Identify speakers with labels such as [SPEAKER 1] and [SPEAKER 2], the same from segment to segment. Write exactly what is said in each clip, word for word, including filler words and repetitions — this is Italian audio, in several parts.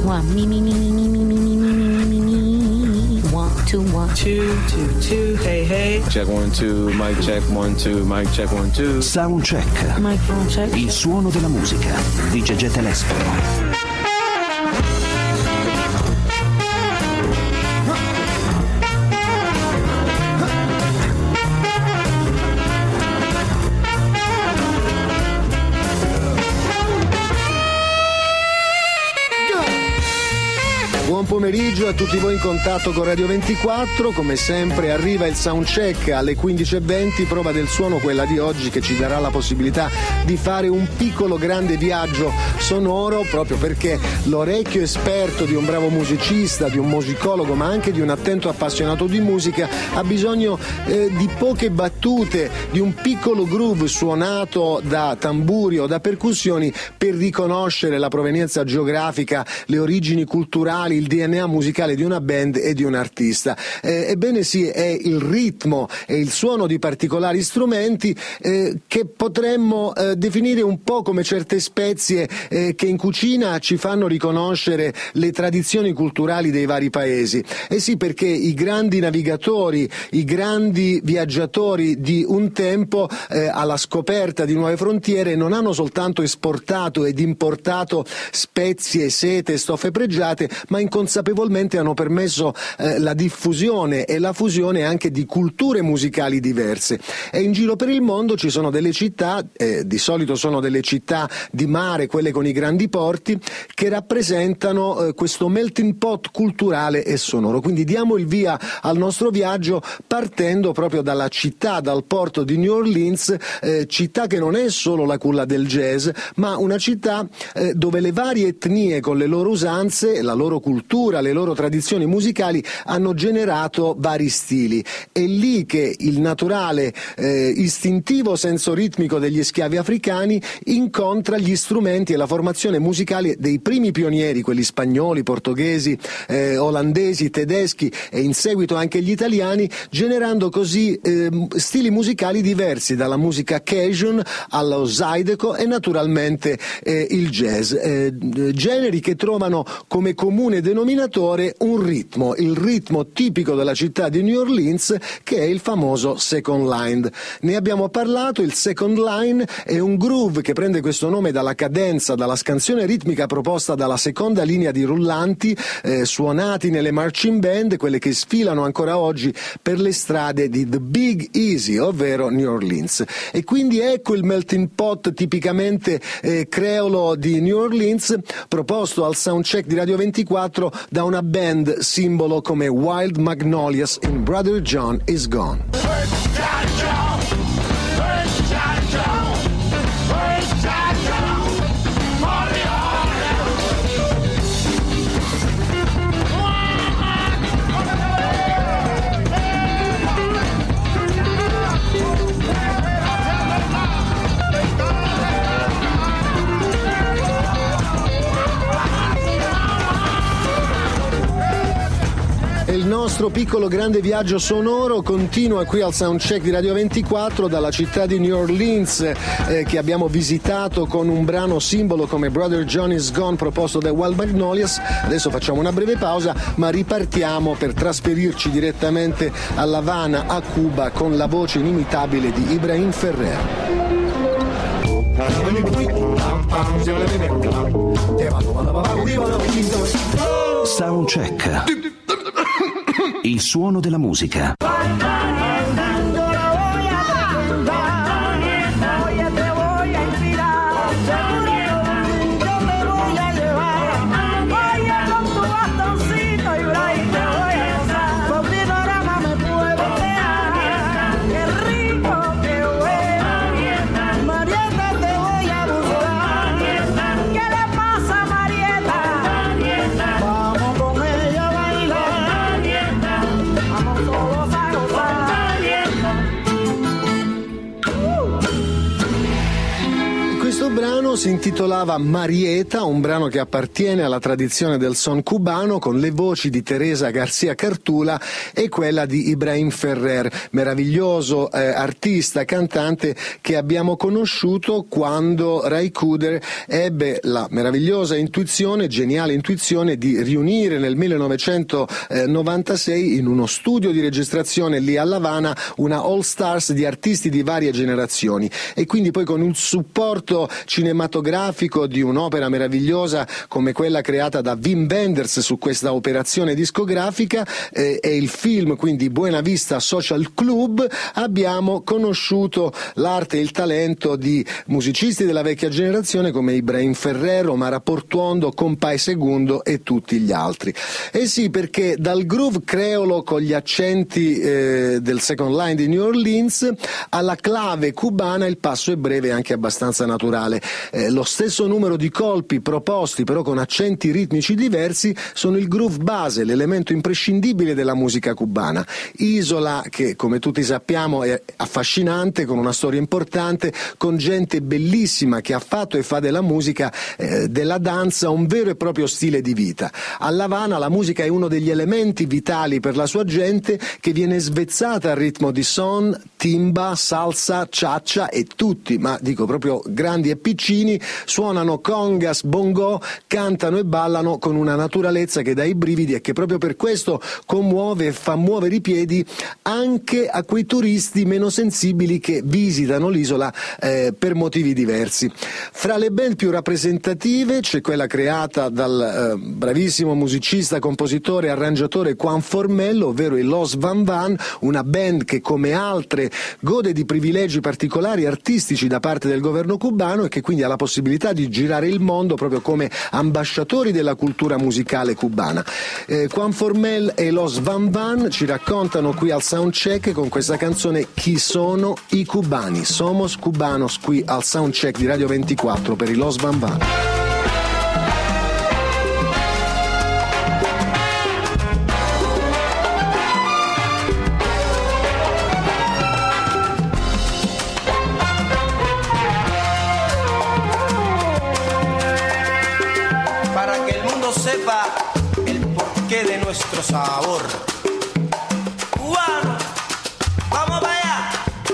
[SPEAKER 1] one. Me, me, me, me, me, me, me, me, me, me, me. One, two, one.
[SPEAKER 2] Two, two, two. Hey, hey.
[SPEAKER 3] Check one, two. Mic check one, two. Mic check one, two.
[SPEAKER 4] Sound check.
[SPEAKER 1] Microphone check.
[SPEAKER 4] Il suono della musica di Gegè Telesforo.
[SPEAKER 5] Buon pomeriggio a tutti voi in contatto con Radio ventiquattro. Come sempre arriva il soundcheck alle quindici e venti, prova del suono quella di oggi che ci darà la possibilità di fare un piccolo grande viaggio sonoro, proprio perché l'orecchio esperto di un bravo musicista, di un musicologo, ma anche di un attento appassionato di musica ha bisogno eh, di poche battute, di un piccolo groove suonato da tamburi o da percussioni per riconoscere la provenienza geografica, le origini culturali, il D N A musicale di una band e di un artista. Eh, ebbene sì, è il ritmo e il suono di particolari strumenti eh, che potremmo eh, definire un po' come certe spezie eh, che in cucina ci fanno riconoscere le tradizioni culturali dei vari paesi. Eh sì, perché i grandi navigatori, i grandi viaggiatori di un tempo eh, alla scoperta di nuove frontiere non hanno soltanto esportato ed importato spezie, sete, stoffe pregiate, ma inconsapevolmente hanno permesso eh, la diffusione e la fusione anche di culture musicali diverse. E in giro per il mondo ci sono delle città, eh, di solito sono delle città di mare, quelle con i grandi porti, che rappresentano eh, questo melting pot culturale e sonoro. Quindi diamo il via al nostro viaggio partendo proprio dalla città, dal porto di New Orleans, eh, città che non è solo la culla del jazz, ma una città eh, dove le varie etnie con le loro usanze, la loro cultura, le loro tradizioni musicali hanno generato vari stili. È lì che il naturale eh, istintivo senso ritmico degli schiavi africani incontra gli strumenti e la formazione musicale dei primi pionieri, quelli spagnoli, portoghesi, eh, olandesi, tedeschi e in seguito anche gli italiani, generando così eh, stili musicali diversi, dalla musica cajun allo zydeco e naturalmente eh, il jazz, eh, generi che trovano come comune denominatore un ritmo, il ritmo tipico della città di New Orleans, che è il famoso second line. Ne abbiamo parlato, il second line è un groove che prende questo nome dalla cadenza, dalla scansione ritmica proposta dalla seconda linea di rullanti eh, suonati nelle marching band, quelle che sfilano ancora oggi per le strade di The Big Easy, ovvero New Orleans. E quindi ecco il melting pot tipicamente eh, creolo di New Orleans, proposto al soundcheck di Radio ventiquattro da una band simbolo come Wild Magnolias in Brother John Is Gone. Il nostro piccolo grande viaggio sonoro continua qui al soundcheck di Radio ventiquattro dalla città di New Orleans eh, che abbiamo visitato con un brano simbolo come Brother John Is Gone proposto da Wild Magnolias. Adesso facciamo una breve pausa, ma ripartiamo per trasferirci direttamente a La Habana, a Cuba, con la voce inimitabile di Ibrahim Ferrer.
[SPEAKER 4] Soundcheck. Il suono della musica.
[SPEAKER 6] Vamos con ella a bailar, vamos todos a gozar.
[SPEAKER 5] si intitolava Marieta, un brano che appartiene alla tradizione del son cubano, con le voci di Teresa Garcia Cartula e quella di Ibrahim Ferrer, meraviglioso eh, artista, cantante che abbiamo conosciuto quando Ray Cooder ebbe la meravigliosa intuizione, geniale intuizione di riunire nel millenovecentonovantasei in uno studio di registrazione lì a La Habana una all stars di artisti di varie generazioni, e quindi poi con un supporto cinematografico di un'opera meravigliosa come quella creata da Wim Wenders su questa operazione discografica eh, e il film quindi Buena Vista Social Club, abbiamo conosciuto l'arte e il talento di musicisti della vecchia generazione come Ibrahim Ferrer, Omar Portuondo, Compay Segundo e tutti gli altri. Eh sì, perché dal groove creolo con gli accenti eh, del second line di New Orleans alla clave cubana il passo è breve e anche abbastanza naturale. Eh, lo stesso numero di colpi proposti però con accenti ritmici diversi sono il groove base, l'elemento imprescindibile della musica cubana. Isola che, come tutti sappiamo, è affascinante, con una storia importante, con gente bellissima che ha fatto e fa della musica, eh, della danza, un vero e proprio stile di vita. A La Habana la musica è uno degli elementi vitali per la sua gente, che viene svezzata al ritmo di son, timba, salsa, cha-cha, e tutti, ma dico proprio grandi e piccini, suonano congas, bongo, cantano e ballano con una naturalezza che dà i brividi e che proprio per questo commuove e fa muovere i piedi anche a quei turisti meno sensibili che visitano l'isola eh, per motivi diversi. Fra le band più rappresentative c'è quella creata dal eh, bravissimo musicista, compositore e arrangiatore Juan Formello, ovvero i Los Van Van, una band che come altre gode di privilegi particolari artistici da parte del governo cubano e che quindi ha la possibilità di girare il mondo proprio come ambasciatori della cultura musicale cubana. Eh, Juan Formel e Los Van Van ci raccontano qui al Soundcheck con questa canzone Chi sono i cubani? Somos cubanos, qui al Soundcheck di Radio ventiquattro per i Los Van Van.
[SPEAKER 6] Nuestro sabor cubano, vamos para allá.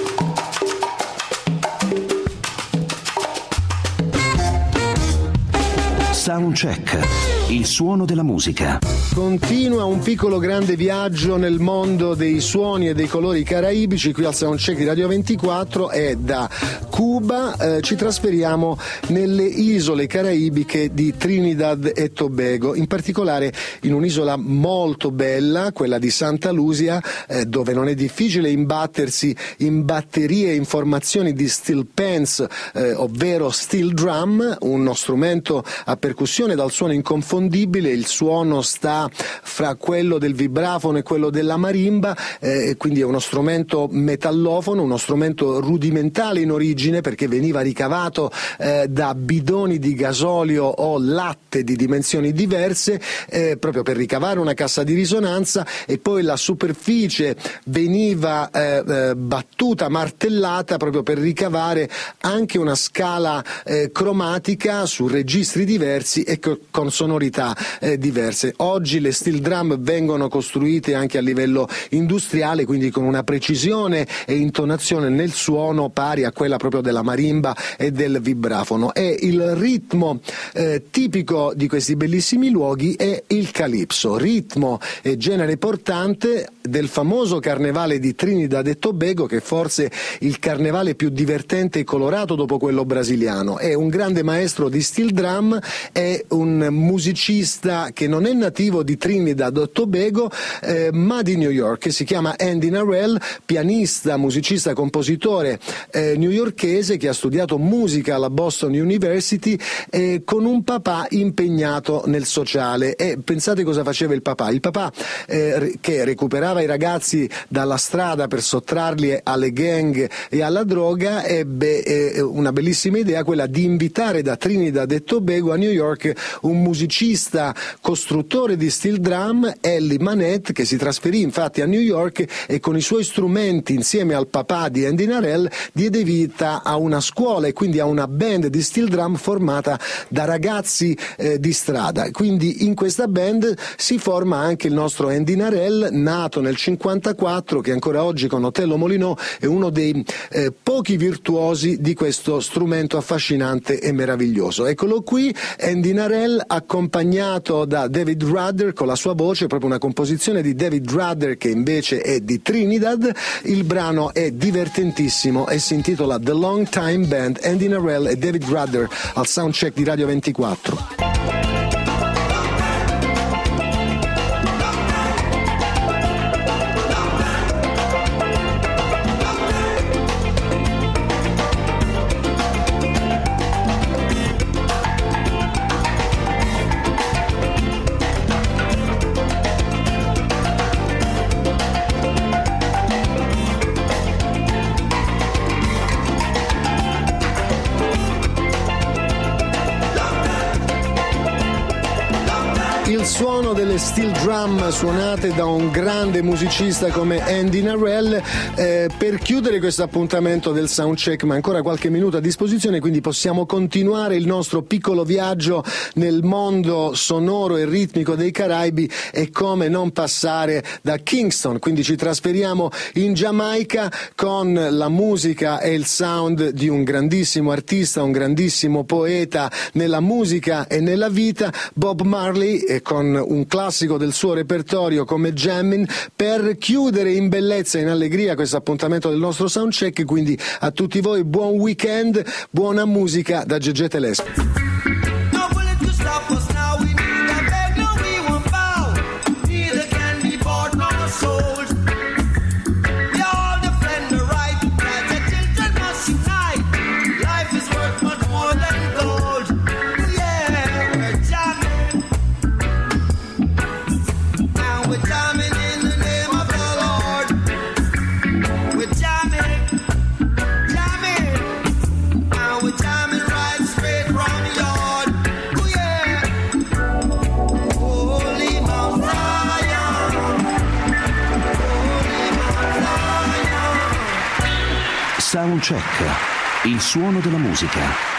[SPEAKER 4] Soundcheck, il suono della musica.
[SPEAKER 5] Continua un piccolo grande viaggio nel mondo dei suoni e dei colori caraibici qui al Soundcheck di Radio ventiquattro, e da Cuba eh, ci trasferiamo nelle isole caraibiche di Trinidad e Tobago, in particolare in un'isola molto bella, quella di Santa Lucia, eh, dove non è difficile imbattersi in batterie e informazioni di steel pans, eh, ovvero steel drum, uno strumento a percussione dal suono inconfondibile. Il suono sta fra quello del vibrafono e quello della marimba, eh, quindi è uno strumento metallofono, uno strumento rudimentale in origine, perché veniva ricavato eh, da bidoni di gasolio o latte di dimensioni diverse, eh, proprio per ricavare una cassa di risonanza, e poi la superficie veniva eh, eh, battuta, martellata, proprio per ricavare anche una scala eh, cromatica su registri diversi e co- con sonorità eh, diverse. Oggi le steel drum vengono costruite anche a livello industriale, quindi con una precisione e intonazione nel suono pari a quella proprio della marimba e del vibrafono. E il ritmo eh, tipico di questi bellissimi luoghi è il calipso, ritmo e genere portante del famoso carnevale di Trinidad e Tobago, che è forse il carnevale più divertente e colorato dopo quello brasiliano. È un grande maestro di steel drum, è un musicista che non è nativo di Trinidad e Tobago, eh, ma di New York, che si chiama Andy Narell, pianista, musicista, compositore eh, newyorkese, che ha studiato musica alla Boston University, eh, con un papà impegnato nel sociale. E pensate cosa faceva il papà. Il papà, eh, che recuperava scavalcava i ragazzi dalla strada per sottrarli alle gang e alla droga, ebbe eh, una bellissima idea, quella di invitare da Trinidad e Tobago a New York un musicista costruttore di steel drum, Ellie Manette, che si trasferì infatti a New York e con i suoi strumenti, insieme al papà di Andy Narell, diede vita a una scuola e quindi a una band di steel drum formata da ragazzi eh, di strada. Quindi in questa band si forma anche il nostro Andy Narell, nato nel cinquantaquattro, che ancora oggi con Otello Molinò è uno dei eh, pochi virtuosi di questo strumento affascinante e meraviglioso. Eccolo qui, Andy Narell, accompagnato da David Rudder con la sua voce, proprio una composizione di David Rudder che invece è di Trinidad. Il brano è divertentissimo e si intitola The Long Time Band, Andy Narell e David Rudder al soundcheck di Radio ventiquattro. Il suono delle steel drum suonate da un grande musicista come Andy Narell. Eh, per chiudere questo appuntamento del soundcheck, ma ancora qualche minuto a disposizione, quindi possiamo continuare il nostro piccolo viaggio nel mondo sonoro e ritmico dei Caraibi, e come non passare da Kingston. Quindi ci trasferiamo in Giamaica con la musica e il sound di un grandissimo artista, un grandissimo poeta nella musica e nella vita, Bob Marley, e con un classico del suo repertorio come Jammin', per chiudere in bellezza e in allegria questo appuntamento del nostro soundcheck. Quindi a tutti voi buon weekend, buona musica da Gegè Telespo.
[SPEAKER 4] Soundcheck, il suono della musica.